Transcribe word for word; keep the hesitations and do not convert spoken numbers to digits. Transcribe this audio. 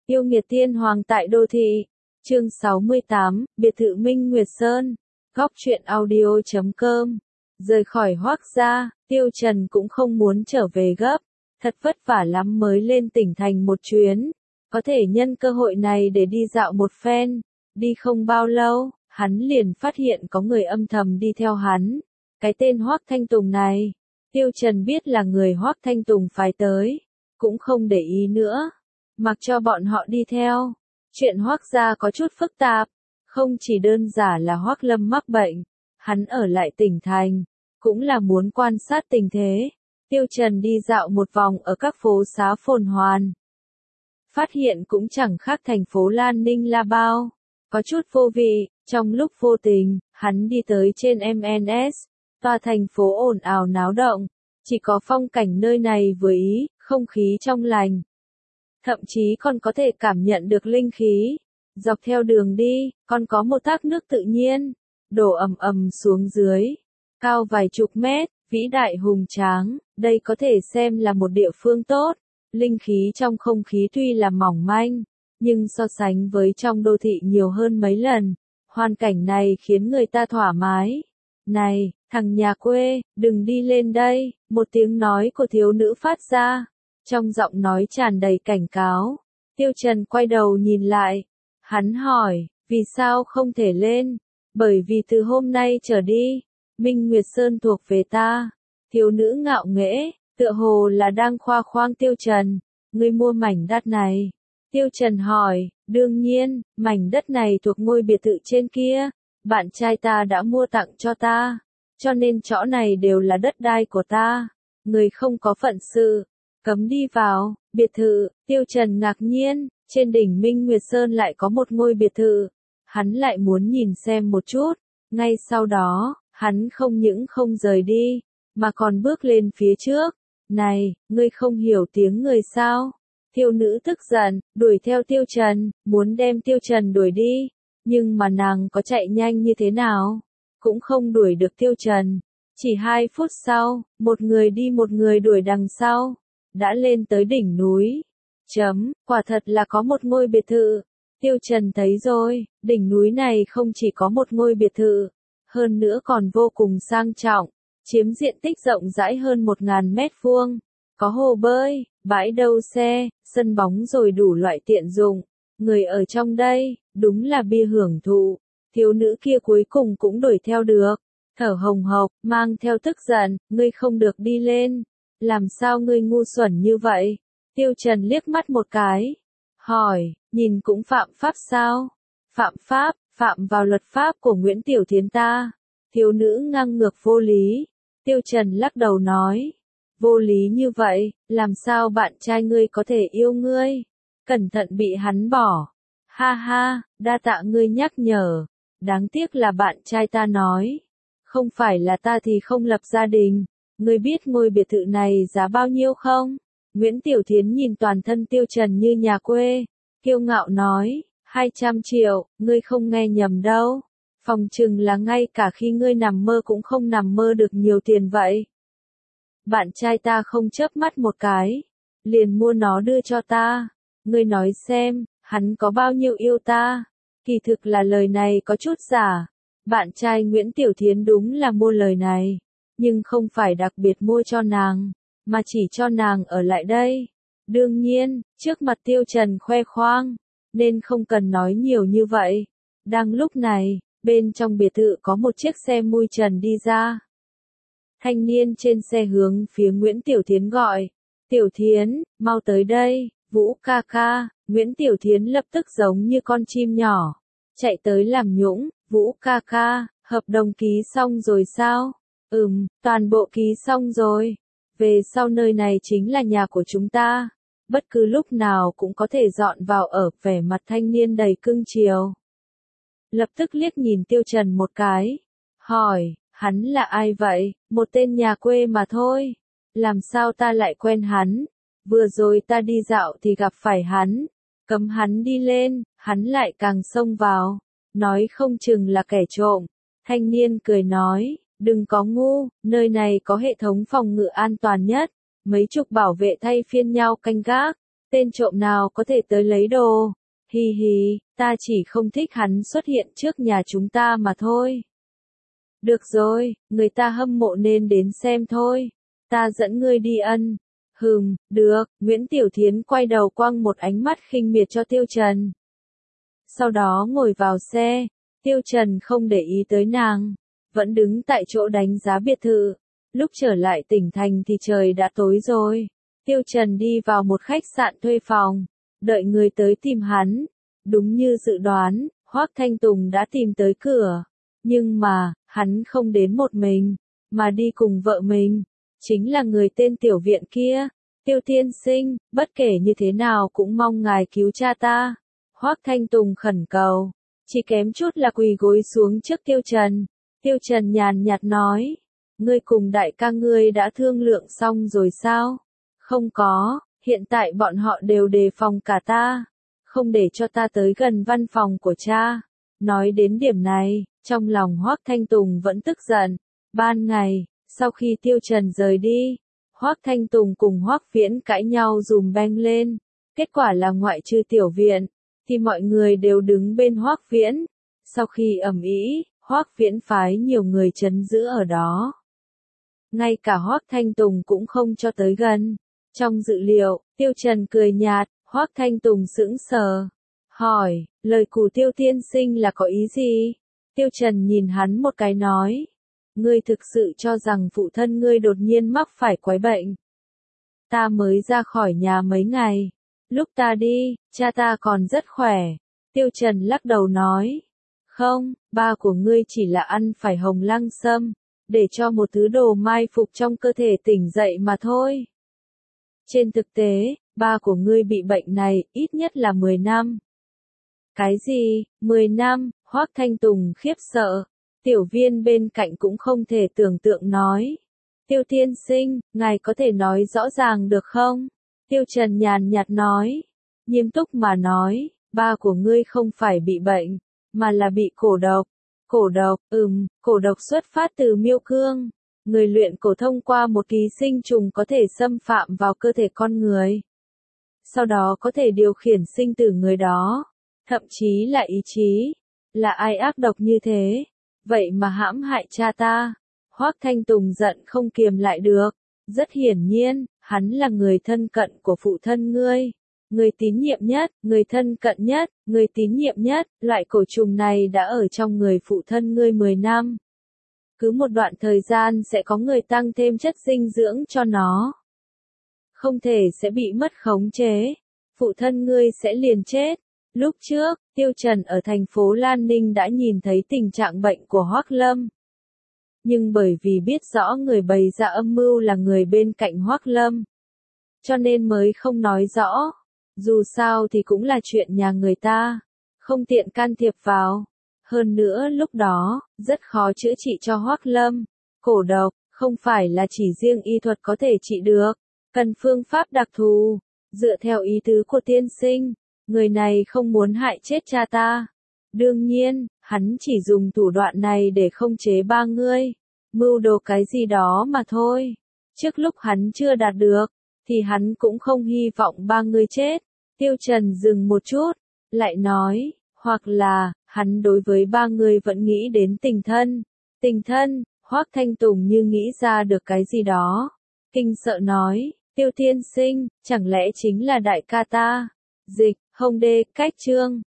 Yêu nghiệt tiên hoàng tại đô thị. Chương sáu mươi tám, biệt thự Minh Nguyệt Sơn. Góc truyện audio chấm com. Rời khỏi Hoác gia, Tiêu Trần cũng không muốn trở về gấp. Thật vất vả lắm mới lên tỉnh thành một chuyến. Có thể nhân cơ hội này để đi dạo một phen. Đi không bao lâu, hắn liền phát hiện có người âm thầm đi theo hắn. Cái tên Hoác Thanh Tùng này, Tiêu Trần biết là người Hoác Thanh Tùng phái tới. Cũng không để ý nữa. Mặc cho bọn họ đi theo. Chuyện Hoác gia có chút phức tạp. Không chỉ đơn giản là Hoác Lâm mắc bệnh. Hắn ở lại tỉnh thành. Cũng là muốn quan sát tình thế. Tiêu Trần đi dạo một vòng ở các phố xá phồn hoa. Phát hiện cũng chẳng khác thành phố Lan Ninh là bao. Có chút vô vị. Trong lúc vô tình, hắn đi tới trên em en ét. Tòa thành phố ồn ào náo động. Chỉ có phong cảnh nơi này vừa ý, không khí trong lành. Thậm chí còn có thể cảm nhận được linh khí. Dọc theo đường đi, còn có một thác nước tự nhiên, đổ ầm ầm xuống dưới, cao vài chục mét, vĩ đại hùng tráng, đây có thể xem là một địa phương tốt. Linh khí trong không khí tuy là mỏng manh, nhưng so sánh với trong đô thị nhiều hơn mấy lần. Hoàn cảnh này khiến người ta thoải mái. Này, thằng nhà quê, đừng đi lên đây, một tiếng nói của thiếu nữ phát ra. Trong giọng nói tràn đầy cảnh cáo. Tiêu Trần quay đầu nhìn lại. Hắn hỏi, vì sao không thể lên? Bởi vì từ hôm nay trở đi, Minh Nguyệt Sơn thuộc về ta. Thiếu nữ ngạo nghễ, tựa hồ là đang khoa khoang Tiêu Trần. Ngươi mua mảnh đất này. Tiêu Trần hỏi, đương nhiên, mảnh đất này thuộc ngôi biệt thự trên kia. Bạn trai ta đã mua tặng cho ta. Cho nên chỗ này đều là đất đai của ta. Người không có phận sự. Cấm đi vào, biệt thự. Tiêu Trần ngạc nhiên, trên đỉnh Minh Nguyệt Sơn lại có một ngôi biệt thự. Hắn lại muốn nhìn xem một chút. Ngay sau đó, hắn không những không rời đi, mà còn bước lên phía trước. Này, ngươi không hiểu tiếng người sao? Thiếu nữ tức giận, đuổi theo Tiêu Trần, muốn đem Tiêu Trần đuổi đi. Nhưng mà nàng có chạy nhanh như thế nào? Cũng không đuổi được Tiêu Trần. Chỉ hai phút sau, một người đi một người đuổi đằng sau. Đã lên tới đỉnh núi. Chấm, quả thật là có một ngôi biệt thự. Tiêu Trần thấy rồi, đỉnh núi này không chỉ có một ngôi biệt thự, hơn nữa còn vô cùng sang trọng, chiếm diện tích rộng rãi hơn một ngàn mét vuông, có hồ bơi, bãi đậu xe, sân bóng rồi đủ loại tiện dụng. Người ở trong đây, đúng là bia hưởng thụ. Thiếu nữ kia cuối cùng cũng đuổi theo được, thở hồng hộc, mang theo tức giận, ngươi không được đi lên. Làm sao ngươi ngu xuẩn như vậy? Tiêu Trần liếc mắt một cái. Hỏi, nhìn cũng phạm pháp sao? Phạm pháp, phạm vào luật pháp của Nguyễn Tiểu Thiến ta. Thiếu nữ ngang ngược vô lý. Tiêu Trần lắc đầu nói. Vô lý như vậy, làm sao bạn trai ngươi có thể yêu ngươi? Cẩn thận bị hắn bỏ. Ha ha, đa tạ ngươi nhắc nhở. Đáng tiếc là bạn trai ta nói. Không phải là ta thì không lập gia đình. Ngươi biết ngôi biệt thự này giá bao nhiêu không? Nguyễn Tiểu Thiến nhìn toàn thân Tiêu Trần như nhà quê. Kiêu ngạo nói, hai trăm triệu, ngươi không nghe nhầm đâu. Phòng chừng là ngay cả khi ngươi nằm mơ cũng không nằm mơ được nhiều tiền vậy. Bạn trai ta không chớp mắt một cái. Liền mua nó đưa cho ta. Ngươi nói xem, hắn có bao nhiêu yêu ta? Kỳ thực là lời này có chút giả. Bạn trai Nguyễn Tiểu Thiến đúng là mua lời này. Nhưng không phải đặc biệt mua cho nàng, mà chỉ cho nàng ở lại đây. Đương nhiên, trước mặt Tiêu Trần khoe khoang, nên không cần nói nhiều như vậy. Đang lúc này, bên trong biệt thự có một chiếc xe mui trần đi ra. Thanh niên trên xe hướng phía Nguyễn Tiểu Thiến gọi. Tiểu Thiến, mau tới đây, Vũ ca ca. Nguyễn Tiểu Thiến lập tức giống như con chim nhỏ. Chạy tới làm nhũng, Vũ ca ca, hợp đồng ký xong rồi sao? Ừm, toàn bộ ký xong rồi. Về sau nơi này chính là nhà của chúng ta. Bất cứ lúc nào cũng có thể dọn vào ở. Vẻ mặt thanh niên đầy cưng chiều. Lập tức liếc nhìn Tiêu Trần một cái. Hỏi, hắn là ai vậy? Một tên nhà quê mà thôi. Làm sao ta lại quen hắn? Vừa rồi ta đi dạo thì gặp phải hắn. Cấm hắn đi lên, hắn lại càng xông vào. Nói không chừng là kẻ trộm. Thanh niên cười nói. Đừng có ngu, nơi này có hệ thống phòng ngự an toàn nhất, mấy chục bảo vệ thay phiên nhau canh gác, Tên trộm nào có thể tới lấy đồ? Hi hi, ta chỉ không thích hắn xuất hiện trước nhà chúng ta mà thôi. Được rồi, người ta hâm mộ nên đến xem thôi. Ta dẫn ngươi đi ân. Hừm, được, Nguyễn Tiểu Thiến quay đầu quăng một ánh mắt khinh miệt cho Tiêu Trần. Sau đó ngồi vào xe, Tiêu Trần không để ý tới nàng, vẫn đứng tại chỗ đánh giá biệt thự. Lúc trở lại tỉnh thành thì trời đã tối rồi. Tiêu Trần đi vào một khách sạn thuê phòng, đợi người tới tìm hắn. Đúng như dự đoán, Hoắc Thanh Tùng đã tìm tới cửa. Nhưng mà, hắn không đến một mình, mà đi cùng vợ mình. Chính là người tên Tiểu Viện kia. Tiêu tiên sinh, bất kể như thế nào cũng mong ngài cứu cha ta. Hoắc Thanh Tùng khẩn cầu, chỉ kém chút là quỳ gối xuống trước Tiêu Trần. Tiêu Trần nhàn nhạt nói, ngươi cùng đại ca ngươi đã thương lượng xong rồi sao? Không có, hiện tại bọn họ đều đề phòng cả ta, không để cho ta tới gần văn phòng của cha. Nói đến điểm này, trong lòng Hoắc Thanh Tùng vẫn tức giận. Ban ngày, sau khi Tiêu Trần rời đi, Hoắc Thanh Tùng cùng Hoắc Viễn cãi nhau dùm beng lên. Kết quả là ngoại trừ Tiểu Viện, thì mọi người đều đứng bên Hoắc Viễn. Sau khi ầm ĩ, Hoắc Viễn phái nhiều người trấn giữ ở đó. Ngay cả Hoắc Thanh Tùng cũng không cho tới gần. Trong dự liệu, Tiêu Trần cười nhạt, Hoắc Thanh Tùng sững sờ. Hỏi, lời của Tiêu tiên sinh là có ý gì? Tiêu Trần nhìn hắn một cái nói. Ngươi thực sự cho rằng phụ thân ngươi đột nhiên mắc phải quái bệnh. Ta mới ra khỏi nhà mấy ngày. Lúc ta đi, cha ta còn rất khỏe. Tiêu Trần lắc đầu nói. Không, ba của ngươi chỉ là ăn phải hồng lăng sâm, để cho một thứ đồ mai phục trong cơ thể tỉnh dậy mà thôi. Trên thực tế, ba của ngươi bị bệnh này ít nhất là mười năm. Cái gì, mười năm, Hoắc Thanh Tùng khiếp sợ. Tiểu Viên bên cạnh cũng không thể tưởng tượng nói. Tiêu tiên sinh, ngài có thể nói rõ ràng được không? Tiêu Trần nhàn nhạt nói. Nghiêm túc mà nói, ba của ngươi không phải bị bệnh, mà là bị cổ độc. Cổ độc, ừm, cổ độc xuất phát từ miêu cương. Người luyện cổ thông qua một ký sinh trùng có thể xâm phạm vào cơ thể con người. Sau đó có thể điều khiển sinh tử người đó. Thậm chí là ý chí. Là ai ác độc như thế? Vậy mà hãm hại cha ta. Hoắc Thanh Tùng giận không kiềm lại được. Rất hiển nhiên, hắn là người thân cận của phụ thân ngươi. Người tín nhiệm nhất, người thân cận nhất, người tín nhiệm nhất, loại cổ trùng này đã ở trong người phụ thân ngươi mười năm. Cứ một đoạn thời gian sẽ có người tăng thêm chất dinh dưỡng cho nó. Không thể sẽ bị mất khống chế. Phụ thân ngươi sẽ liền chết. Lúc trước, Tiêu Trần ở thành phố Lan Ninh đã nhìn thấy tình trạng bệnh của Hoắc Lâm. Nhưng bởi vì biết rõ người bày ra âm mưu là người bên cạnh Hoắc Lâm, cho nên mới không nói rõ. Dù sao thì cũng là chuyện nhà người ta, không tiện can thiệp vào. Hơn nữa lúc đó, rất khó chữa trị cho Hoắc Lâm. Cổ độc, không phải là chỉ riêng y thuật có thể trị được, cần phương pháp đặc thù. Dựa theo ý tứ của tiên sinh, người này không muốn hại chết cha ta. Đương nhiên, hắn chỉ dùng thủ đoạn này để khống chế ba ngươi, mưu đồ cái gì đó mà thôi. Trước lúc hắn chưa đạt được, thì hắn cũng không hy vọng ba ngươi chết. Tiêu Trần dừng một chút, lại nói, hoặc là, hắn đối với ba người vẫn nghĩ đến tình thân. Tình thân, Hoắc Thanh Tùng như nghĩ ra được cái gì đó. Kinh sợ nói, Tiêu tiên sinh, chẳng lẽ chính là đại ca ta? Dịch, Hồng Đê, cách chương.